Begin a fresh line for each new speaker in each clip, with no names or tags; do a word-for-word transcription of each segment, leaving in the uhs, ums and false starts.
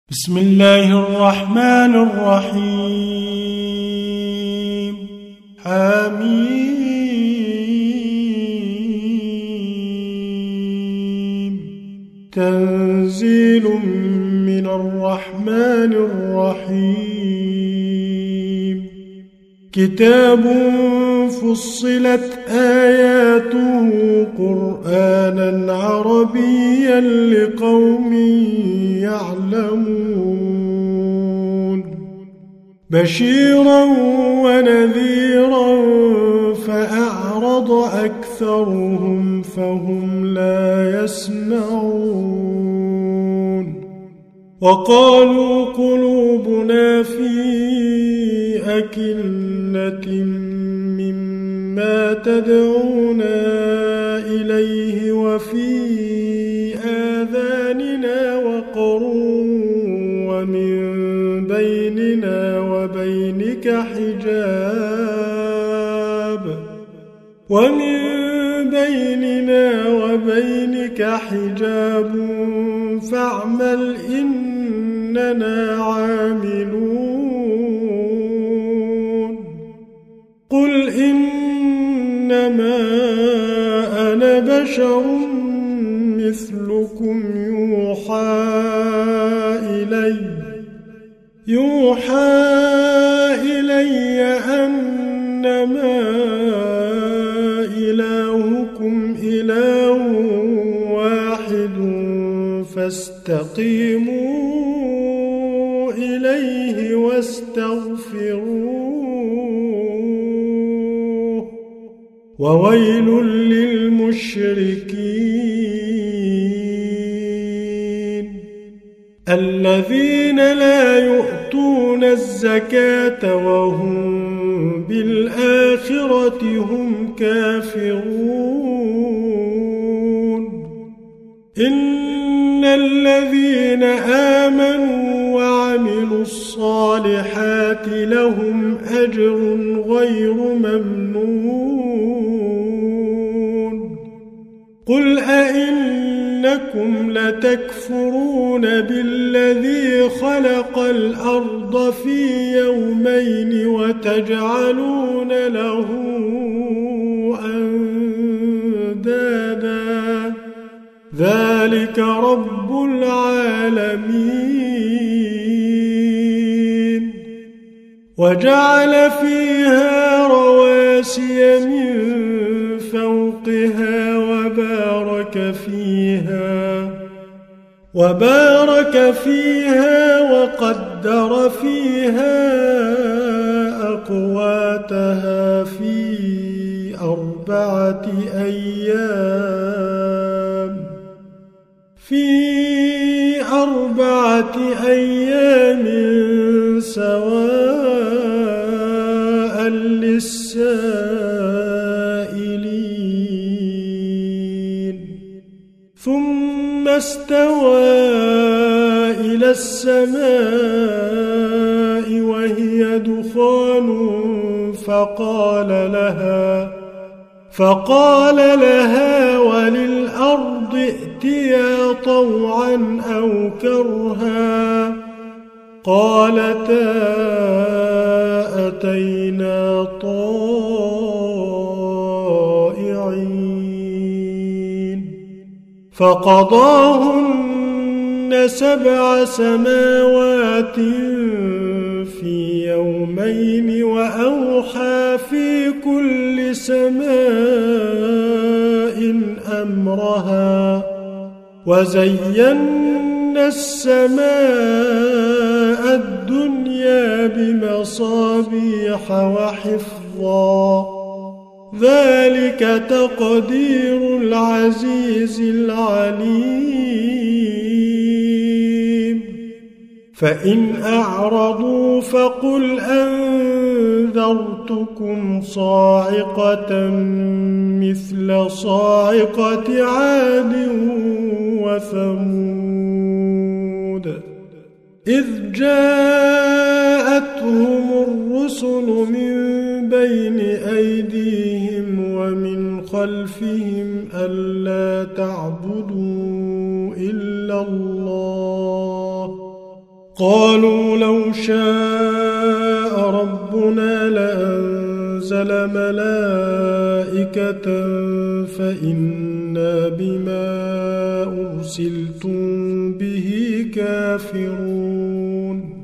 بسم الله الرحمن الرحيم. حميم. تنزيل من الرحمن الرحيم. كتاب فصلت آياته قرآنا عربيا لقوم يعلمون. بشيرا ونذيرا فأعرض أكثرهم فهم لا يسمعون. وقالوا قلوبنا في أكنة مما تدعونا إليه وفي آذاننا وقر ومن بيننا وبينك حجاب ومن بيننا وبينك حجاب فاعمل إننا عاملون. قل إنما أنا بشر مثلكم يوحى إلي يوحى إلي أنما إلهكم إله واحد فاستقيموا إليه واستغفروه وويل للمشركين الذين لا يؤتون الزكاة وهم بالآخرة هم كافرون. إن الذين آمنوا وعملوا الصالحات لهم أجر غير ممنون. قل أئنكم لتكفرون بالذي خلق الأرض في يومين وتجعلون له أندادا ذلك رب العالمين. وجعل فيها رواسي من فوقها وبارك فيها وبارك فيها وقدر فيها أقواتها في أربعة أيام في أربعة أيام سواء للسائلين. ثم استوى إلى السماء وهي دخان فقال لها فقال لها وللأرض ائتيا طوعا أو كرها قالتا أتينا طائعين. فقضاهن سبع سماوات في يومين وأوحى في كل سماء أمرها وزينا السماء الدنيا بمصابيح وحفظا ذلك تقدير العزيز العليم. فإن أعرضوا فقل أنذرتكم صاعقة مثل صاعقة عاد وثمود إذ جاءتهم الرسل من بين أيديهم ومن خلفهم ألا تعبدوا إلا الله قالوا لو شاء ربنا لأنزل ملائكة فإنا بما أرسلتم به كافرون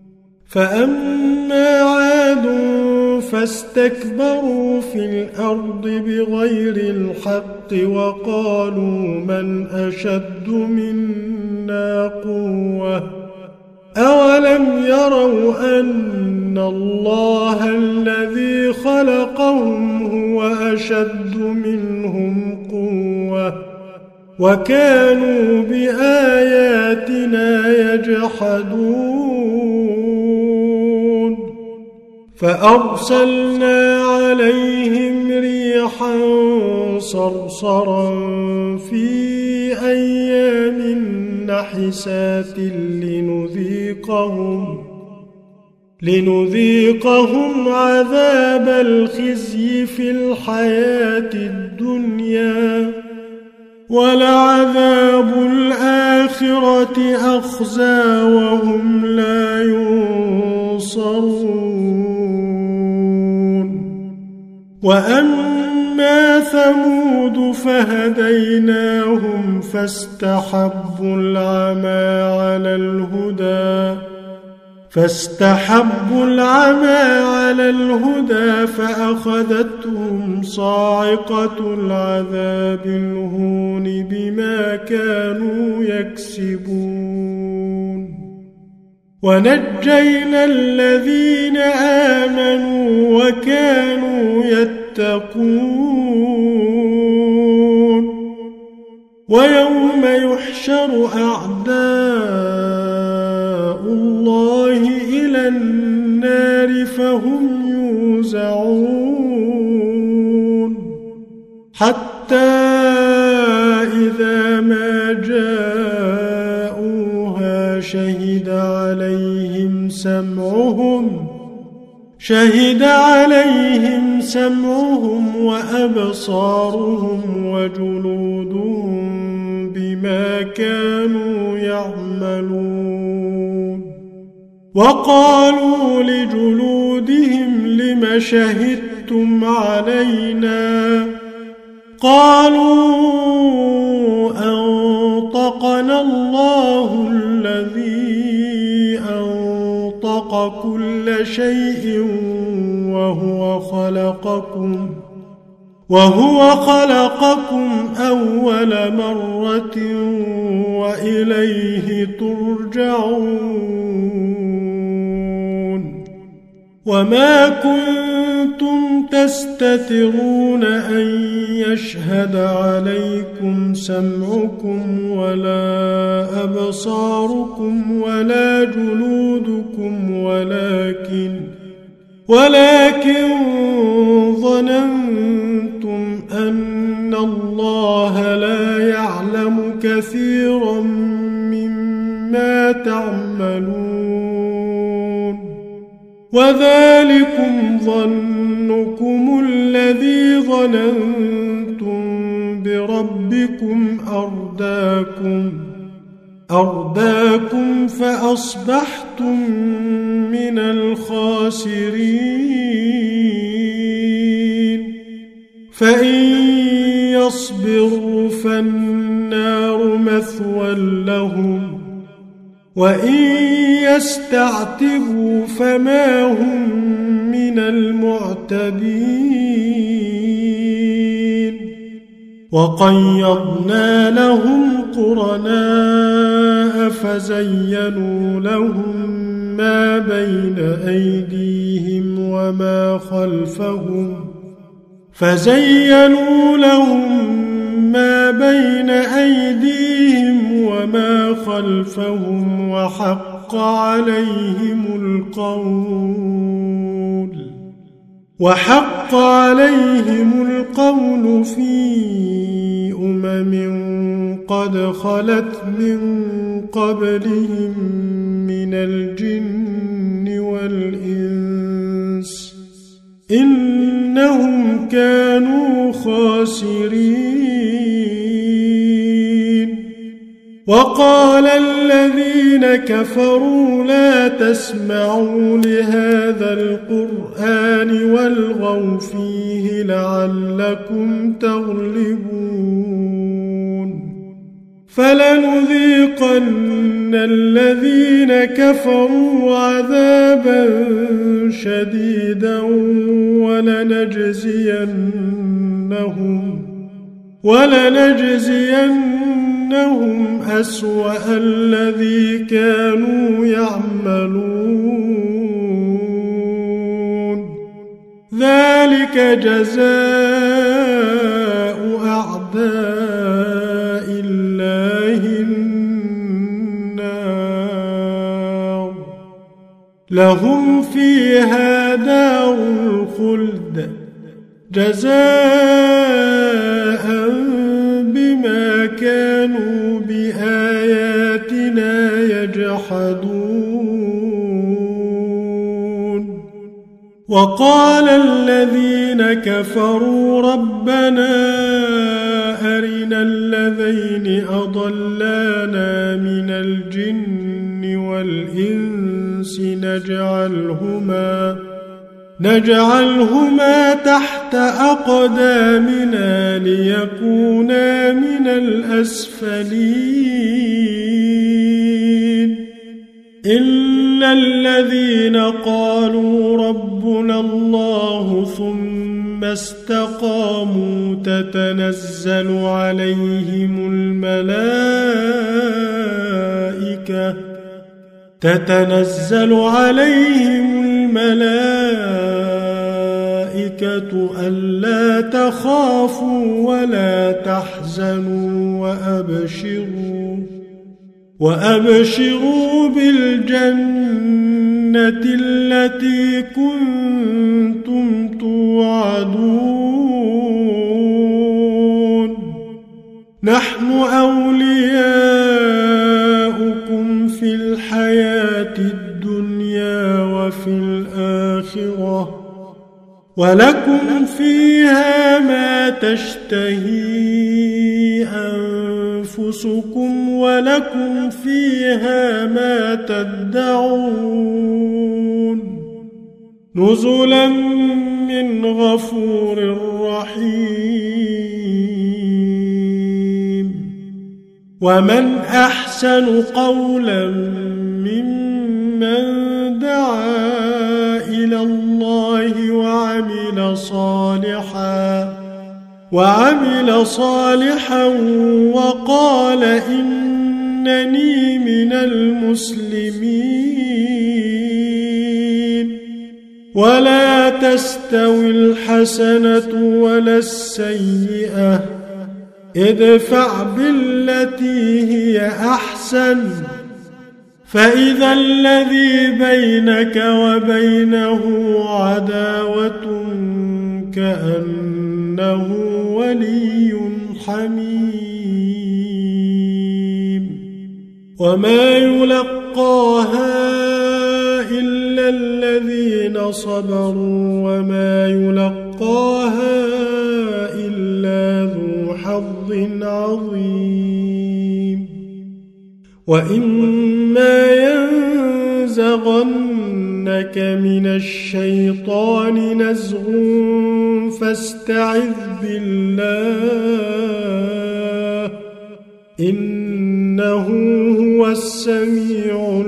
فأما عاد فاستكبروا في الأرض بغير الحق وقالوا من أشد منا قوة أولم يروا أن الله الذي خلقهم هو أشد منهم قوة وكانوا بآياتنا يجحدون فأرسلنا عليهم ريحا صرصرا في أيام نحسات لنذيقهم لنذيقهم عذاب الخزي في الحياة الدنيا ولعذاب الآخرة أخزى وهم لا ينصرون وأما ثمود فهديناهم فاستحبوا العمى على الهدى فاستحبوا العمى على الهدى فأخذتهم صاعقة العذاب الهون بما كانوا يكسبون ونجينا الذين آمنوا وكانوا يتقون ويوم يحشر أعداء الله إلى النار فهم يوزعون حتى إذا ما جاءوها شهد عليهم سمعهم شهد عليهم سمعهم وأبصارهم وجلودهم بما كانوا يعملون وقالوا لجلودهم لم شهدتم علينا قالوا أنطقنا الله الذي أنطق كل شيء وهو خلقكم وهو خلقكم أول مرة وإليه ترجعون وما كنتم تستترون أن يشهد عليكم سمعكم ولا أبصاركم ولا جلودكم ولكن ولكن ظننتم أن الله لا يعلم كثيرا مما تعملون وذلكم ظنكم الذي ظننتم بربكم أرداكم أرداكم فأصبحتم من الخاسرين فإن يصبروا فالنار مثوى لهم وإن يستعتبوا فما هم من المعتدين وقيضنا لهم قرناء فزينوا لهم ما بين أيديهم وما خلفهم فزينوا لهم ما بين أيديهم وما خلفهم وحق عليهم القول وحق عليهم القول في أمم قد خلت من قبلهم من الجن والإنس إنهم كانوا خاسرين وقال الذين كفروا لا تسمعوا لهذا القرآن والغوا فيه لعلكم تغلبون فلنذيقن الذين كفروا عذابا شديدا ولنجزينهم ولنجزينهم أسوأ الذي كانوا يعملون ذلك جزاء أعداء الله النار لهم فيها دار الخلد جزاء بما كانوا بآياتنا يجحدون وقال الذين كفروا ربنا أرنا الذين أضلانا من الجن والإنس نجعلهما نجعلهما تحت أقدامنا ليكونا من الأسفلين إلا الذين قالوا ربنا الله ثم استقاموا تتنزل عليهم الملائكة تتنزل عليهم الملائكة ألا تخافوا ولا تحزنوا وأبشروا وأبشروا بالجنة التي كنتم توعدون نحن أولياؤكم في الحياة الدنيا وفي الآخرة ولكم فيها ما تشتهي أنفسكم ولكم فيها ما تدعون نزلا من غفور رحيم ومن أحسن قولا ممن دعا إلى الله وعمل صالحا وعمل صالحا وقال إنني من المسلمين ولا تستوي الحسنة ولا السيئة ادفع بالتي هي أحسن فإذا الذي بينك وبينه عداوة كأنه ولي حميم وما يلقاها إلا الذين صبروا وما يلقاها إلا ذو حظ عظيم وإما ينزغنك من الشيطان نزغ فاستعذ بالله إنه هو السميع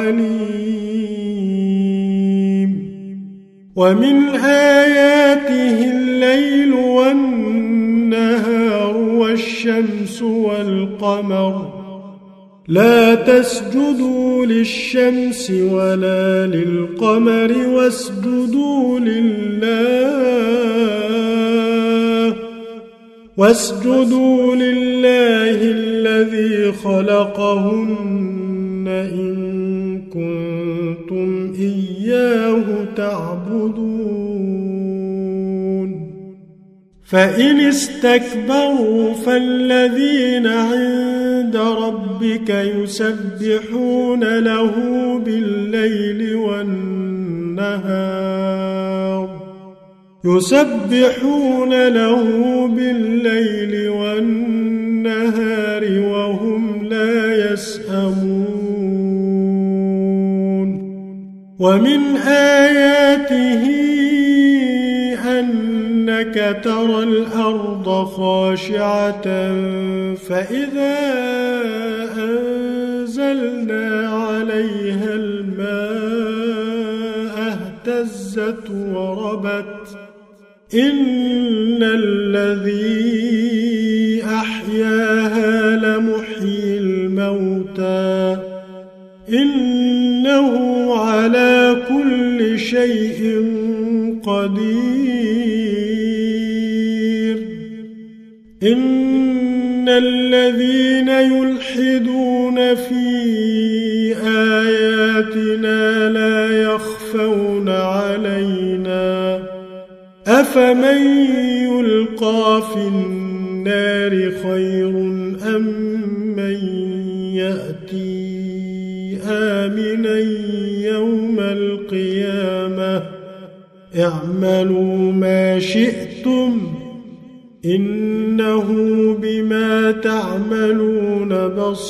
العليم ومن آياته الليل والنهار والشمس والقمر لا تسجدوا للشمس ولا للقمر واسجدوا لله واسجدوا لله الذي خلقهن إن كنتم إياه تعبدون فإن استكبروا فالذين عند ربك يسبحون له بالليل والنهار يسبحون له بالليل والنهار وهم لا ومن آياته أنك ترى الأرض خاشعة فإذا أنزلنا عليها الماء اهتزت وربت إن الذي أحياها لمحيي الموتى إنه على كل شيء قدير إن الذين يلحدون في آياتنا لا يخفون علينا أفمن يلقى في النار خير أم من يأتي آمنا يوم القيامة اعملوا ما شئتم إنه بما تعملون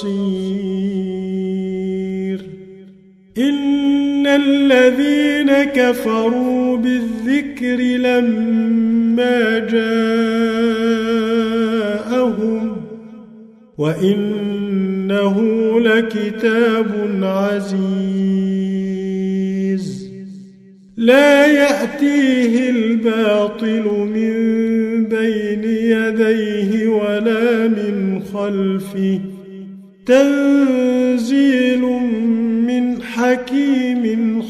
بصير إن الذين كفروا بالذكر لما جاءهم وإنه لكتاب عزيز لا يأتيه الباطل من بين يديه ولا من خلفه تنزيل من حكيم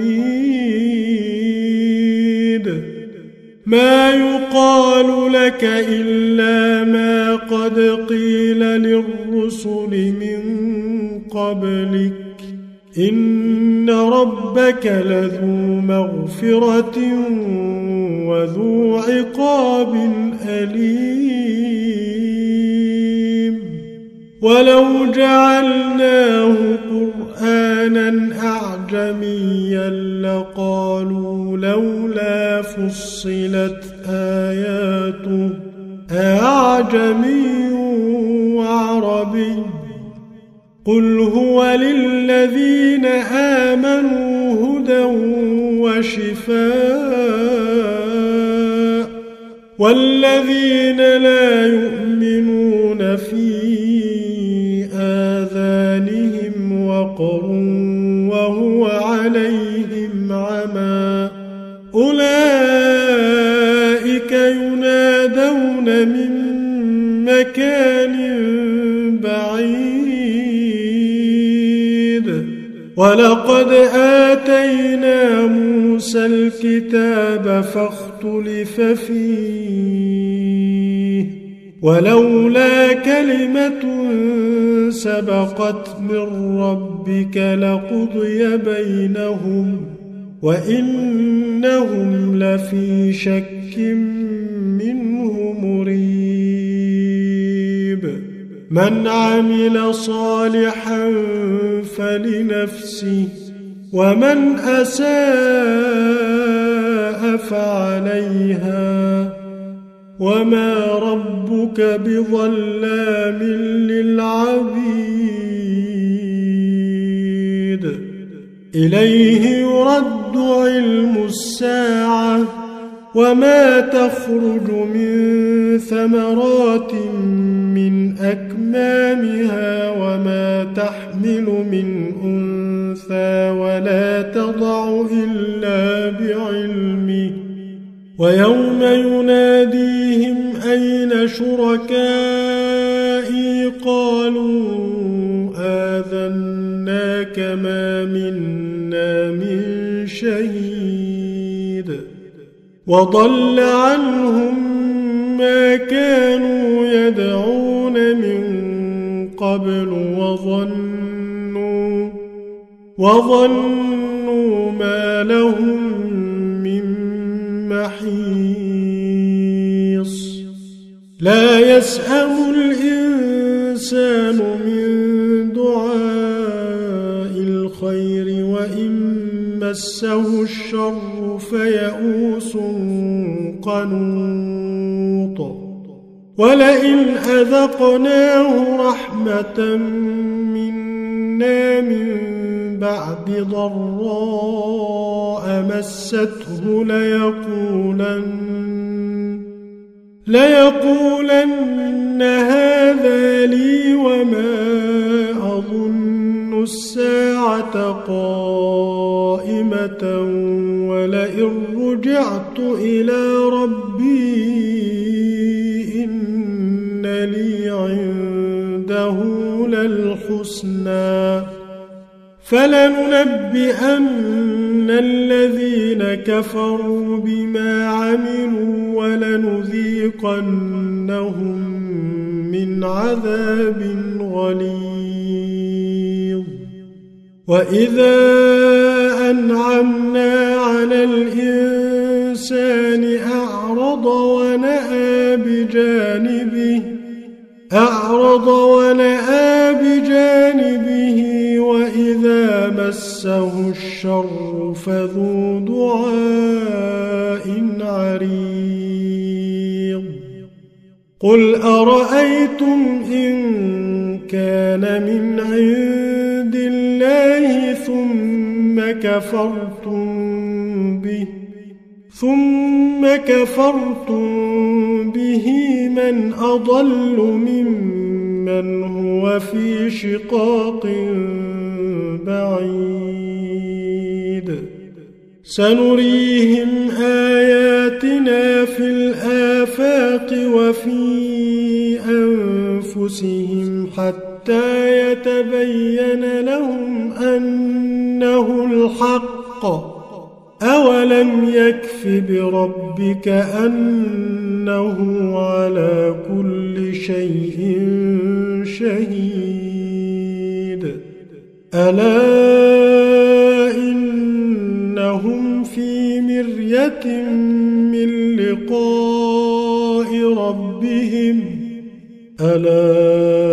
حميد ما يقال لك إلا ما قد قيل للرسل من قبلك إن ربك لذو مغفرة وذو عقاب أليم ولو جعلناه قرآنا أعجميا لقالوا لولا فصلت آياته أعجمي وعربي قل هو للذين آمنوا هدى وشفاء والذين لا يؤمنون في آذانهم وقر وهو عليهم عمى أولئك ينادون من مكان بعيد ولقد آتينا موسى الكتاب فاختلف فيه ولولا كلمة سبقت من ربك لقضي بينهم وإنهم لفي شك منه مريب من عمل صالحا فلنفسه ومن أساء فعليها وما ربك بظلام للعبيد إليه يرد علم الساعة وما تخرج من ثمرات من أكمامها وما تحمل من أنثى ولا تضع إلا بعلمه ويوم يناديهم أين شركائي قالوا آذناك ما منا من شهيد وضل عنهم ما كانوا يدعون من قبل وظنوا وظنوا ما لهم من محيص لا يسأم الإنسان من دعاء الخير وإن مسه الشر فيئوس قنوط ولئن أذقناه رحمة منا من بعد ضراء مسته ليقولن ليقولن هذا لي وما أظن الساعة قائمة ولئن رجعت إلى ربي إن لي عنده للحسنى فلننبئن الذين كفروا بما عملوا ولنذيقنهم من عذاب غليظ وإذا أنعمنا على الإنسان أعرض ونأى بجانبه أعرض ونأى بجانبه وإذا مسه الشر فذو دعاء عريض قل أرأيتم إن كان من عند الله ثم كفرتم به ثم كفرتم به من أضل ممن هو في شقاق بعيد سنريهم آياتنا في الآفاق وفي أنفسهم حتى يتبين لهم أنه الحق أولم يكف بربك أنه على كل شيء شهيد ألا إنهم في مرية من لقاء ربهم ألا